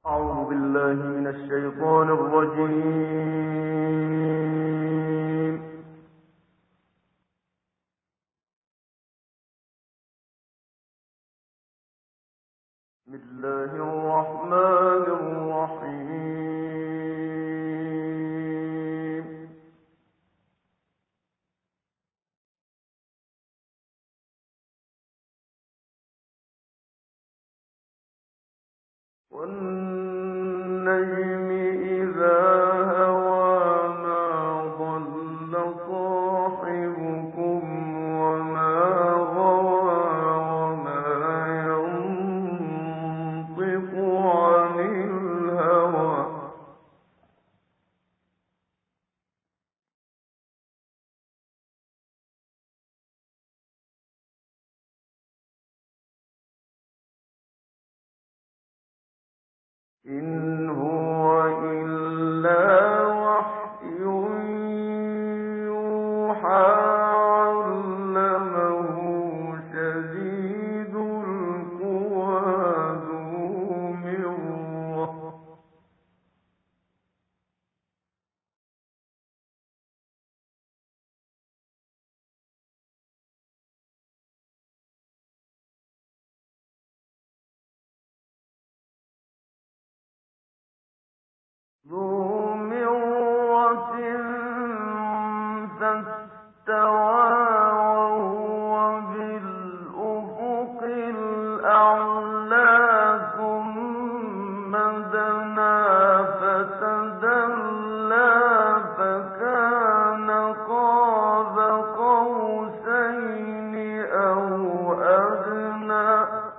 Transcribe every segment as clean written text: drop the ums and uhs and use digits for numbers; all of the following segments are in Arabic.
أعوذ بالله من الشيطان الرجيم. بسم الله الرحمن الرحيم. والنجم إذا هوى ما ضل صاحبكم وما غوى وما ينطق عن الهوى إن هو إلا وحي يوحى علمه شديد القوى ذو مرة فاستوى وهو بالأفق الأعلى ثم دنا فتدلى فكان قاب قوسين أو أدنى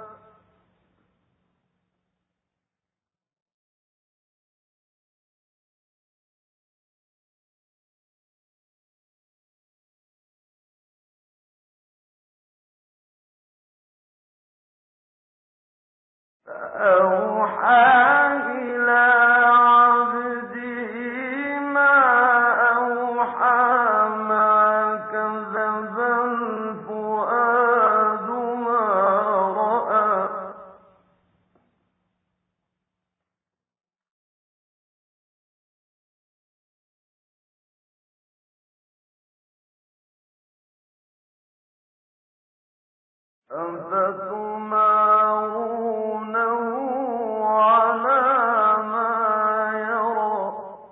فأوحى إلى عبده ما أوحى ما كذب الفؤاد ما رأى أفتمارونه على ما يرى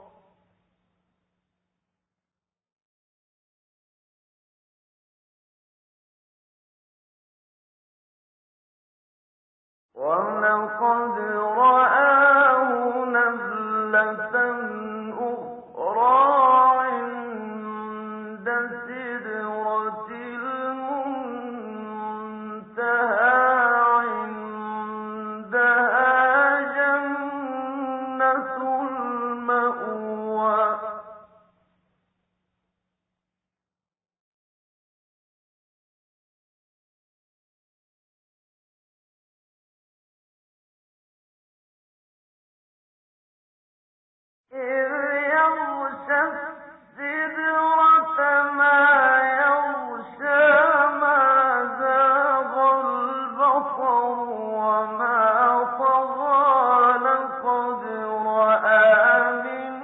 ولقد رآه نزلة أخرى عند سدرة المنتهى عندها جنة المأوى إذ يغشى السدرة ما يغشى ما زاغ البصر وما طغى لقد رأى من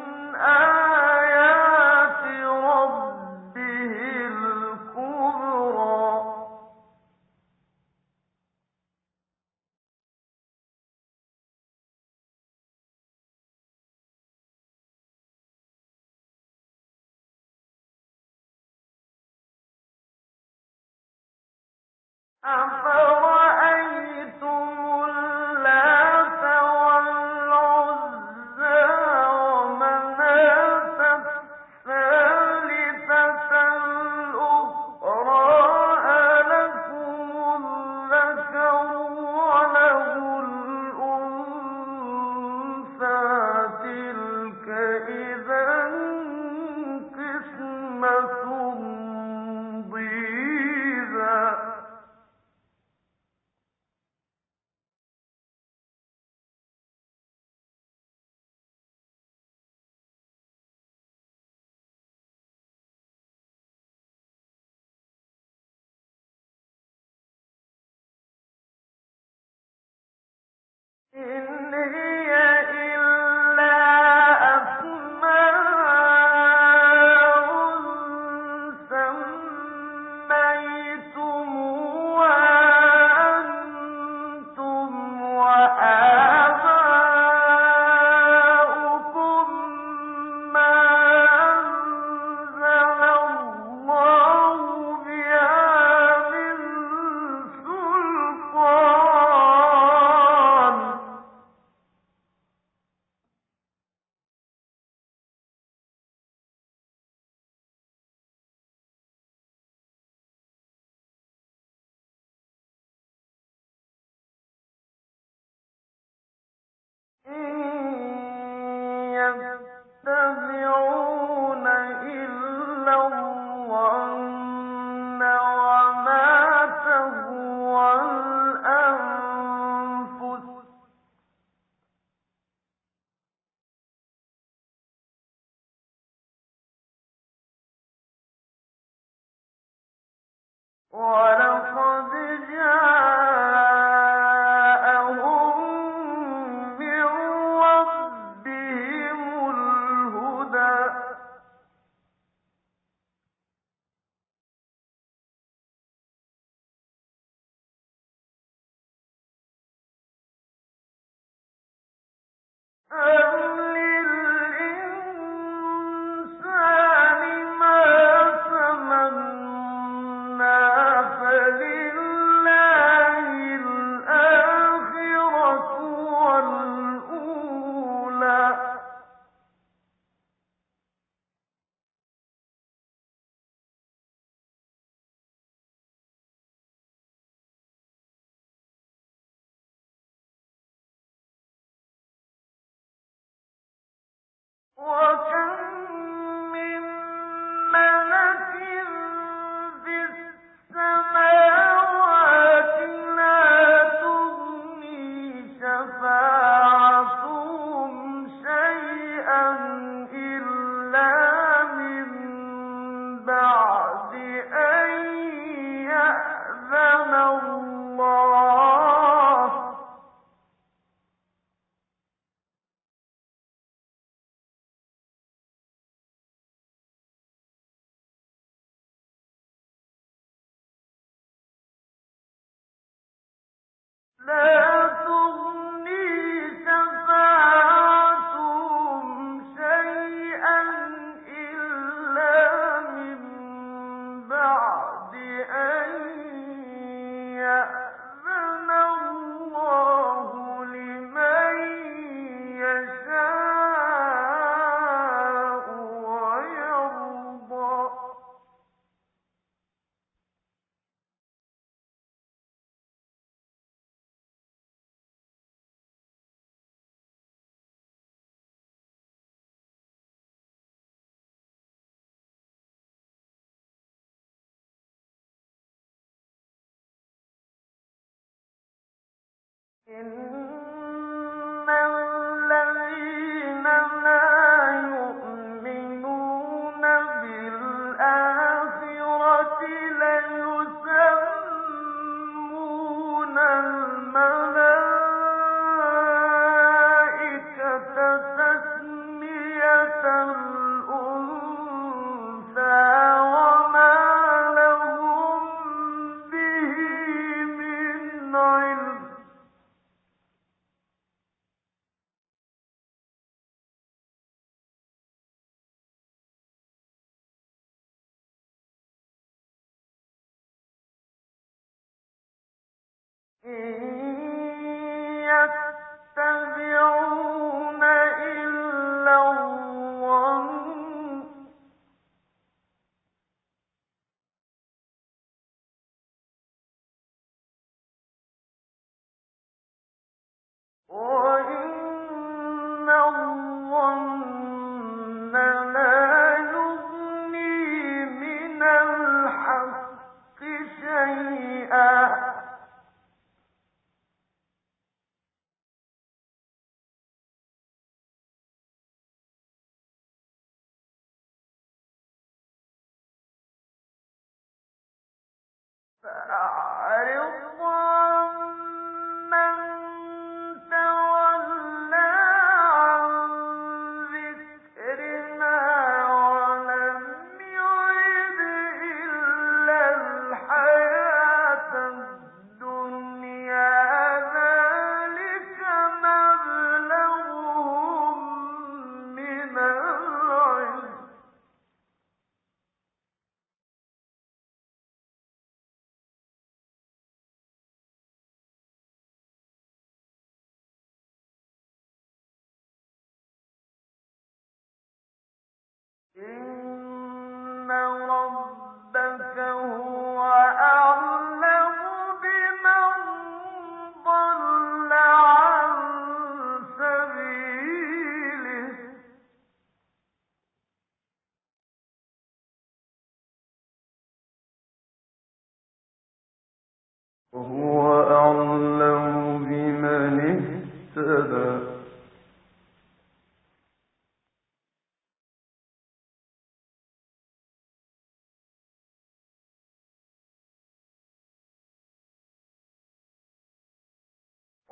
آيات ربه الكبرى أفرأيتم اللات والعزى ومناة الثالثة الأخرى ألكم الذكر وله الأنثى تلك إذا قسمة ضيزى إن هي وَلَقَدْ جَاءَهُم مِّن رَّبِّهِمُ الْهُدَىٰ أَمْ لِلْإِنسَانِ مَا تَمَنَّىٰ فَلِلَّهِ الْآخِرَةُ وَالْأُولَىٰ وَكَم مِّن مَّلَكٍ فِي السَّمَاوَاتِ لَا تُغْنِي شَفَاعَتُهُمْ شَيْئًا إِلَّا مِن بَعْدِ أَن يَأْذَنَ اللَّهُ لا تغني شفاعتهم شيئا إلا من بعد أن يأذن الله لمن يشاء ويرضى إِنَّ الَّذِينَ لَا يُؤْمِنُونَ بِالْآخِرَةِ لَيُسَمُّونَ الْمَلَائِكَةَ تَسْمِيَةَ الْأُنثَىٰ وَمَا لَهُم بِهِ مِنْ عِلْمٍ إِن يَتَّبِعُونَ إِلَّا الظَّنَّ وَإِنَّ الظَّنَّ لَا يُغْنِي مِنَ الْحَقِّ شَيْئًا فَأَعْرِضْ عَمَّن تَوَلَّىٰ عَن ذِكْرِنَا وَلَمْ يُرِدْ إِلَّا الْحَيَاةَ الدُّنْيَا ذَٰلِكَ مَبْلَغُهُم مِّنَ الْعِلْمِ ۚ إِنَّ رَبَّكَ هُوَ أَعْلَمُ بِمَن ضَلَّ عَن سَبِيلِهِ وَهُوَ أَعْلَمُ بِمَنِ اهْتَدَىٰ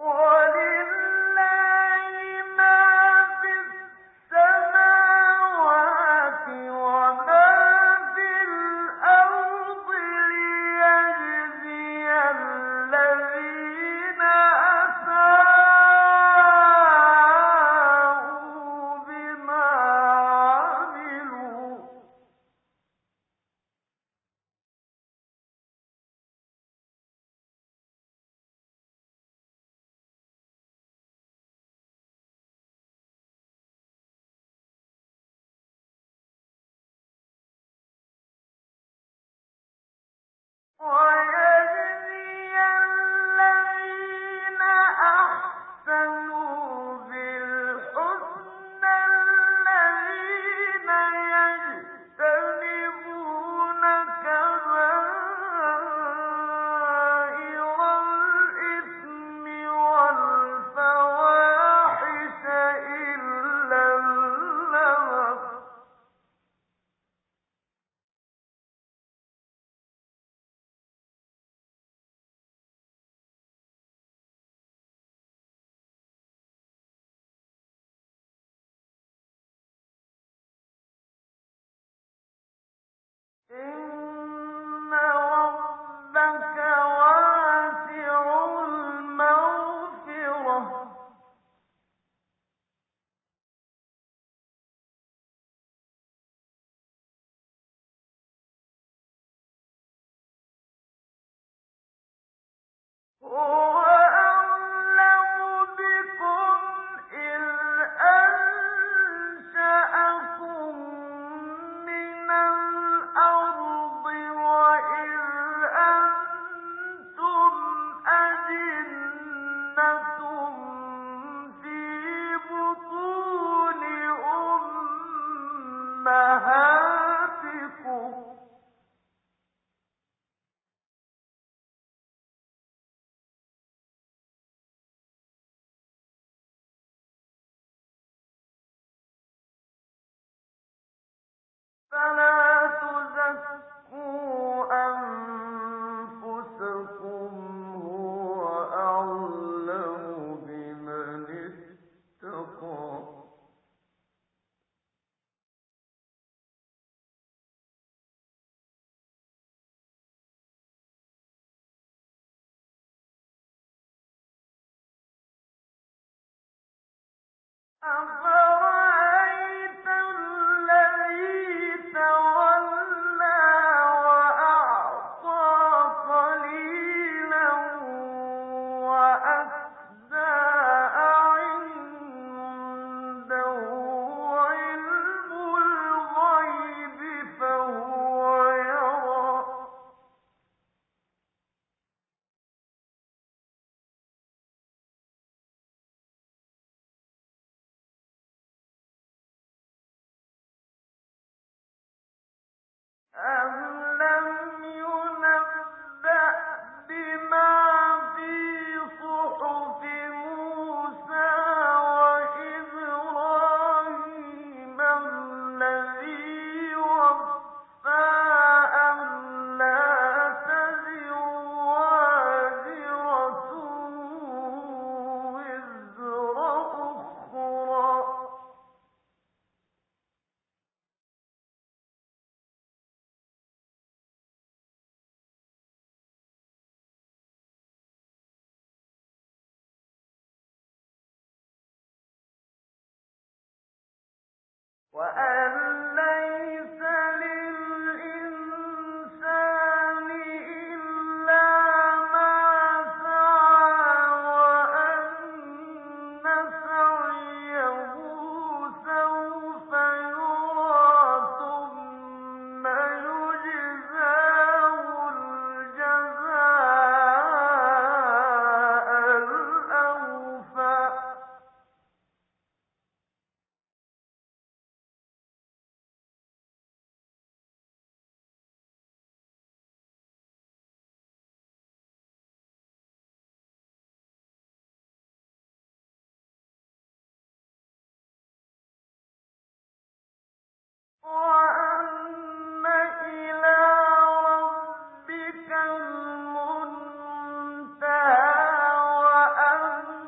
وأن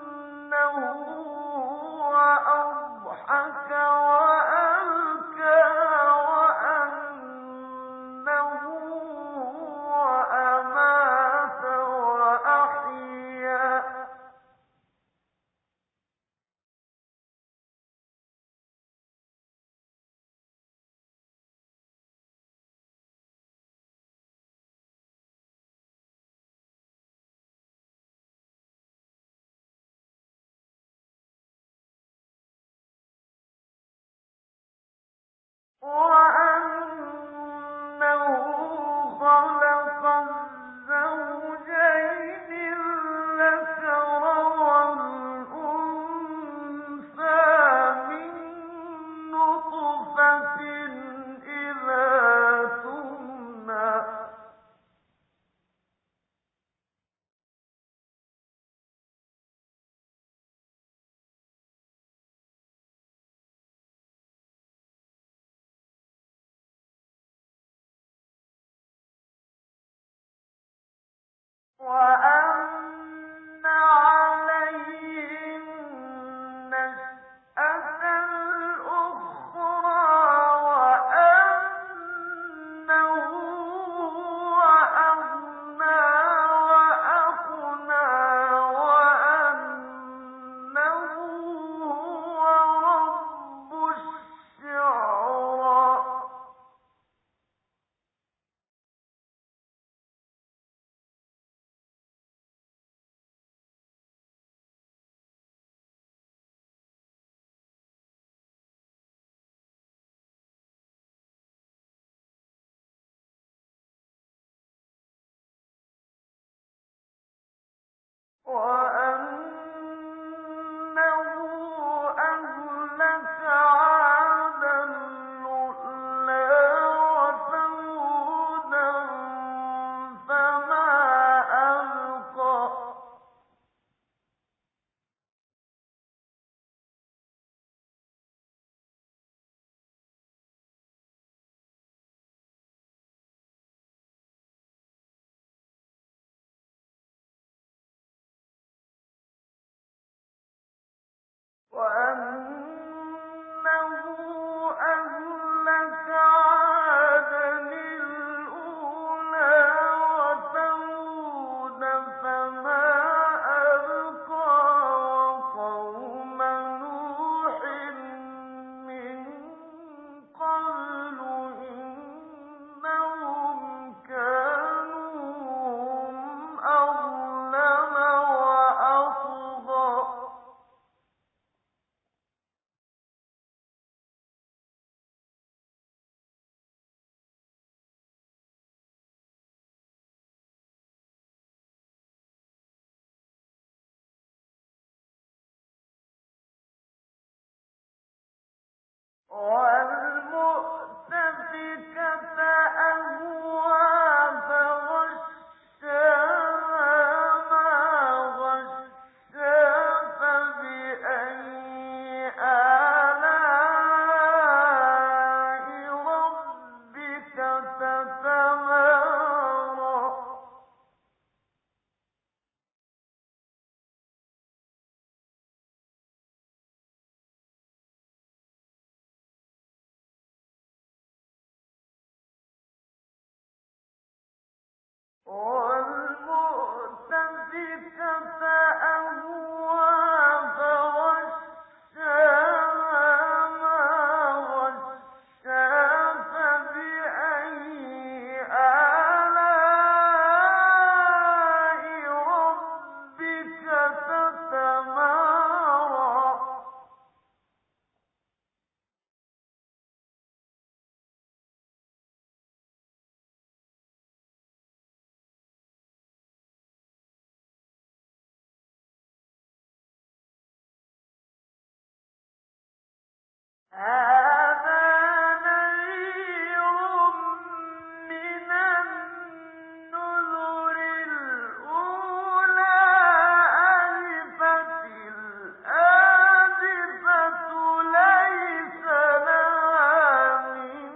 وأن عليه النشأة الأخرى وأنه هو أغنى وأقنى وأنه هو رب الشعرى وأنه أهلك عادا الأولى وثمودا فما أبقى وأنه أهلك عادا الأولى وثمود فما أبقى وقوم نوح من قبل إنهم كانوا هم أظلم وأطغى والمؤتفكة أهوى فغشاها ما غشا فبأي آلاء ربك تتمارى والمؤتفكة أهوى فغشاها ما غشا فبأي آلاء ربك تتمارى هذا نذير من النذر الأولى أزفت الآزفة ليس لها من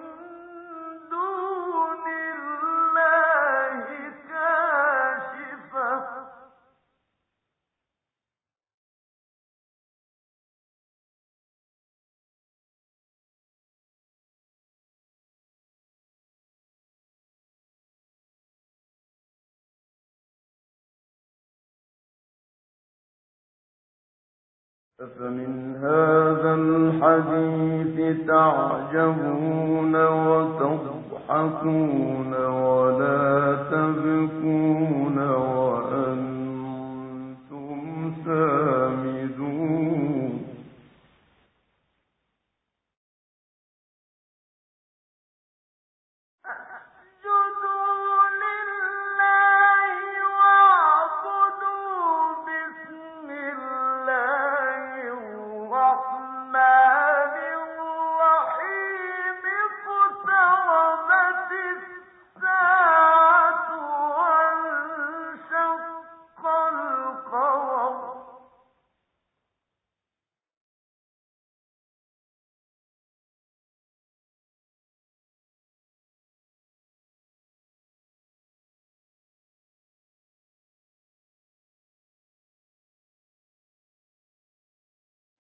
دون الله كاشفة أفمن هذا الحديث تعجبون وتضحكون ولا تبكون وأنتم سامدون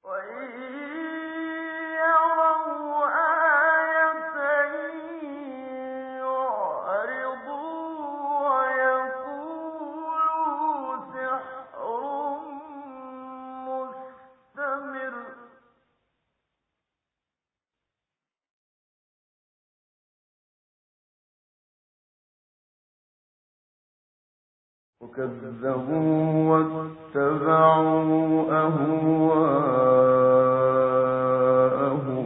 وكذبوا واتبعوا أهواءهم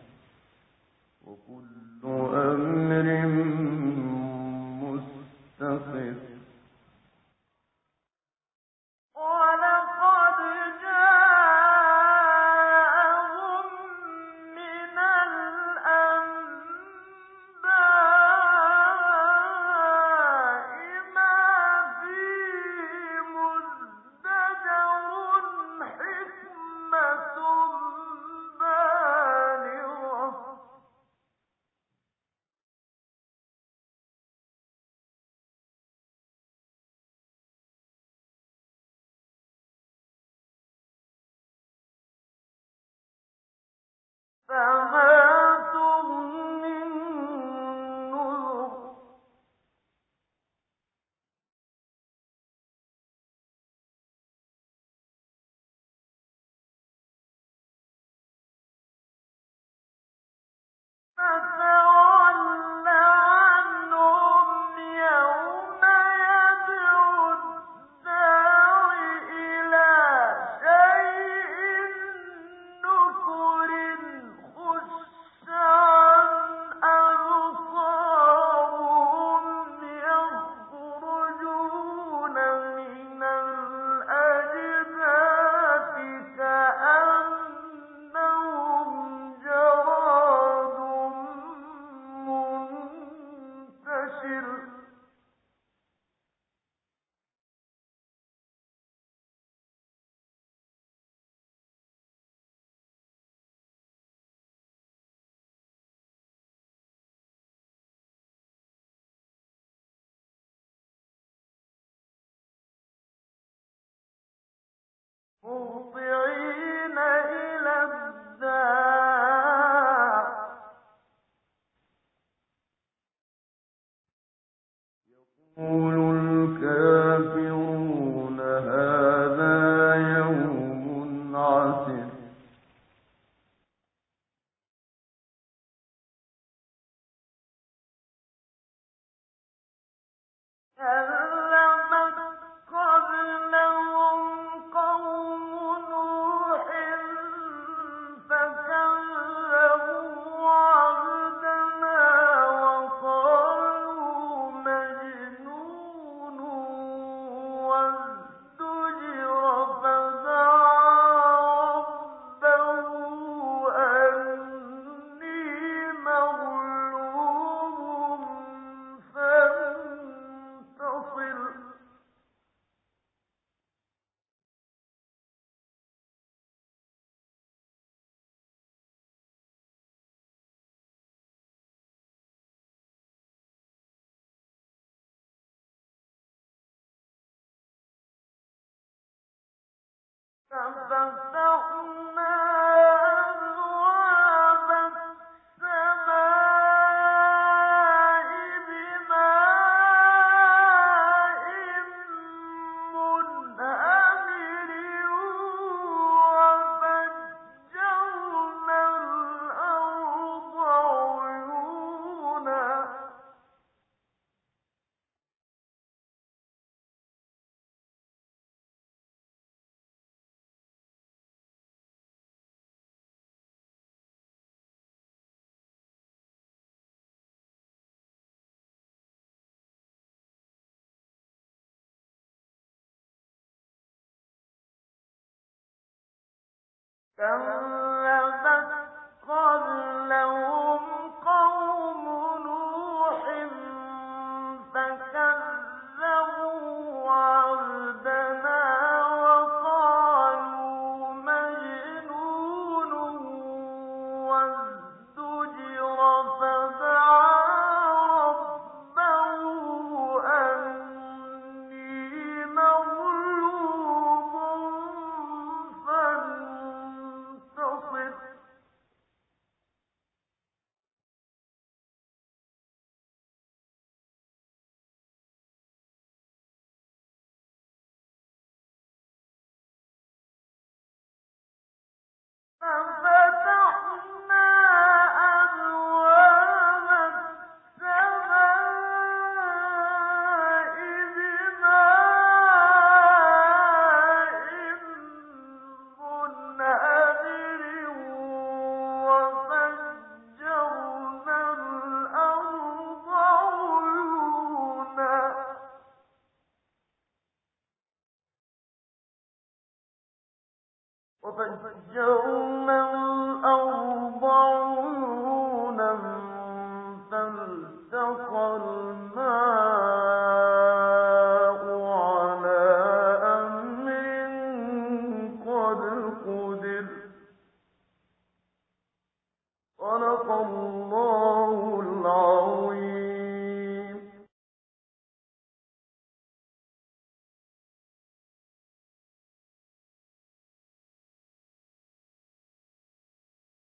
وكل أمر مستقر مهطعين إلى الداع يقول الكافرون هذا يوم عسر كذبت قبلهم قوم نوح فكذبوا عبدنا وقالوا مجنون وازدجر فدعا ربه أني مغلوب فانتصر ففتحنا أبواب السماء بماء منهمر وفجرنا الأرض عيونا كذبت قبلهم قوم نوح فكذبوا عبدنا وقالوا مجنون وازدجر فدعا ربه أني مغلوب فانتصر وفجرنا الأرض عيونا فالتقى